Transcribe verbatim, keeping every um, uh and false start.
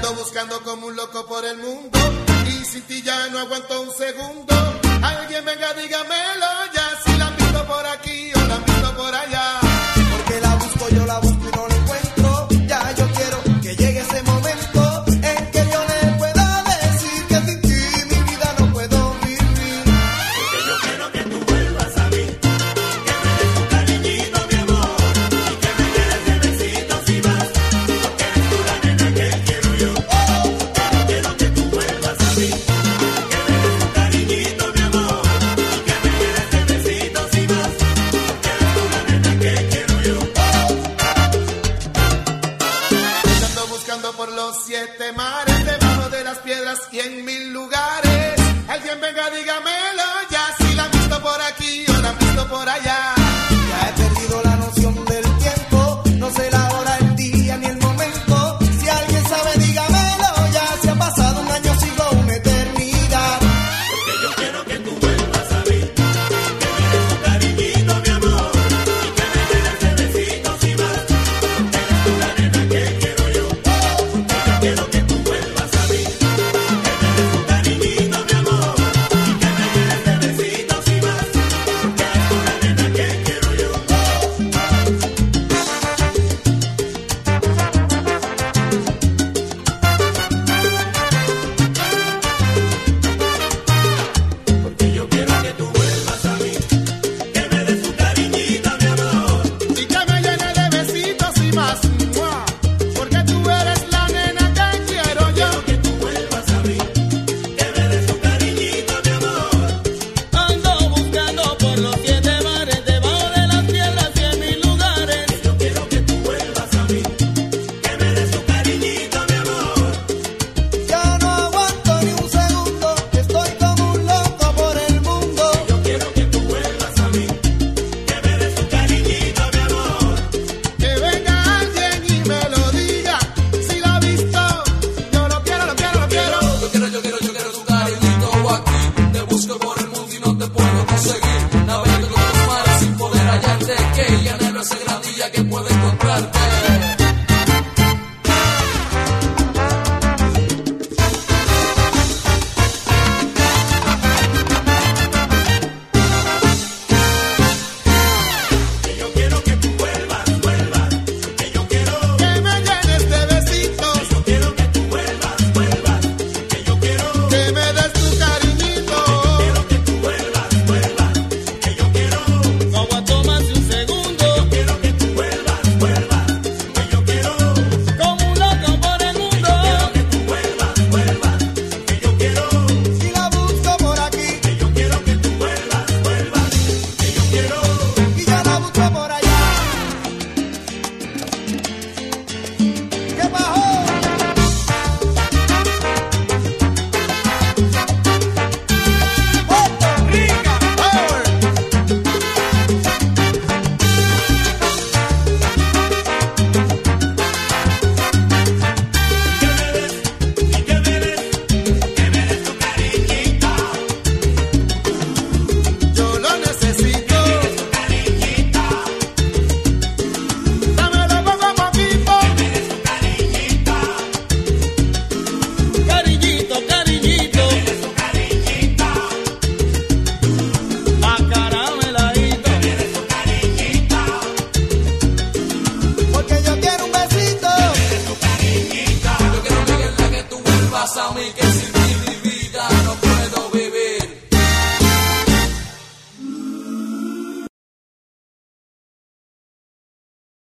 ando buscando como un loco por el mundo y sin ti ya no aguanto un segundo. Alguien venga, dígamelo ya, si la han visto por aquí o la han visto por allá. Porque la busco, yo la busco y no la encuentro. Ya yo quiero que llegue ese momento en que yo le pueda decir que sin ti mi vida no puedo vivir. Porque yo quiero que tú vuelvas a mí, que me des tu cariñito, mi amor, y que me llenes de besitos y más, porque eres tú la nena que quiero yo. Porque yo quiero que tú vuelvas a mí, que me des tu cariñito, mi amor, y que me llenes de besitos y más, porque eres tú la nena que quiero yo. Ando buscando por los siete mares, debajo de las piedras y en mil lugares. Alguien venga, dígamelo ya, si la han visto por aquí o la han visto por allá. Ya he perdido la noción del tiempo, no sé la hora, el día ni el momento. Si alguien sabe, dígamelo ya, si ha pasado un año, siglo, una eternidad. Porque yo quiero que tú vuelvas a mí, que me des tu cariñito, mi amor, y que me llenes de besitos y más, porque eres tú la nena que quiero yo. Porque yo quiero que tú vuelvas a mí, que me des tu cariñito, mi amor, y que me llenes de besitos y más, porque eres tú la nena que quiero yo. Porque yo quiero que tú vuelvas a mí, que me des tu cariñito, mi amor, Y que me llene de besitos y más, ¡mua! Porque tú eres la nena que quiero yo. que tú vuelvas a mí, que me des tu cariñito, mi amor. Ando buscando por los siete mares, debajo de las piedras y en mil lugares. Yo quiero que tú vuelvas a mí, que me des tu cariñito, mi amor. Ya no aguanto ni un segundo, estoy como un loco por el mundo. Yo quiero que tú vuelvas a mí, que me des tu cariñito, mi amor. Que venga alguien y me lo diga, si la ha visto, yo lo quiero, lo quiero, lo quiero. Yo quiero, yo quiero, yo quiero tu cariñito aquí. Te busco por el mundo y no te puedo conseguir. Navego con tus mares sin poder hallarte. Que ya anhelo ese gran día que puedo encontrarte. Que yo quiero que tú vuelvas, vuelvas. Que yo quiero, Que me llenes de besitos, yo quiero que tú vuelvas, vuelvas. Que yo quiero, que me des tu cariñito. quiero que tú vuelvas, vuelvas. Que yo quiero, No aguanto más de un segundo, quiero que tú vuelvas, vuelvas. Que yo quiero, como un loco por el mundo. que tú vuelvas, vuelvas. Que yo quiero, Si la busco por aquí que yo quiero que tú vuelvas, vuelvas. Que yo quiero. y ya la busco por allá. ¿Qué bajó? Puerto Rico. Power. Que me des, y que me des, que me des tu cariñito, Yo lo necesito. tu cariñito, Dámelo poco a poquito. que me des tu cariñito, Cariñito, cariñito, tu cariñito, acarameladito. tu cariñito, Porque yo quiero un besito. tu cariñito. Yo quiero, Miguel, que tú vuelvas a mí. Que sin ti mi vida no puedo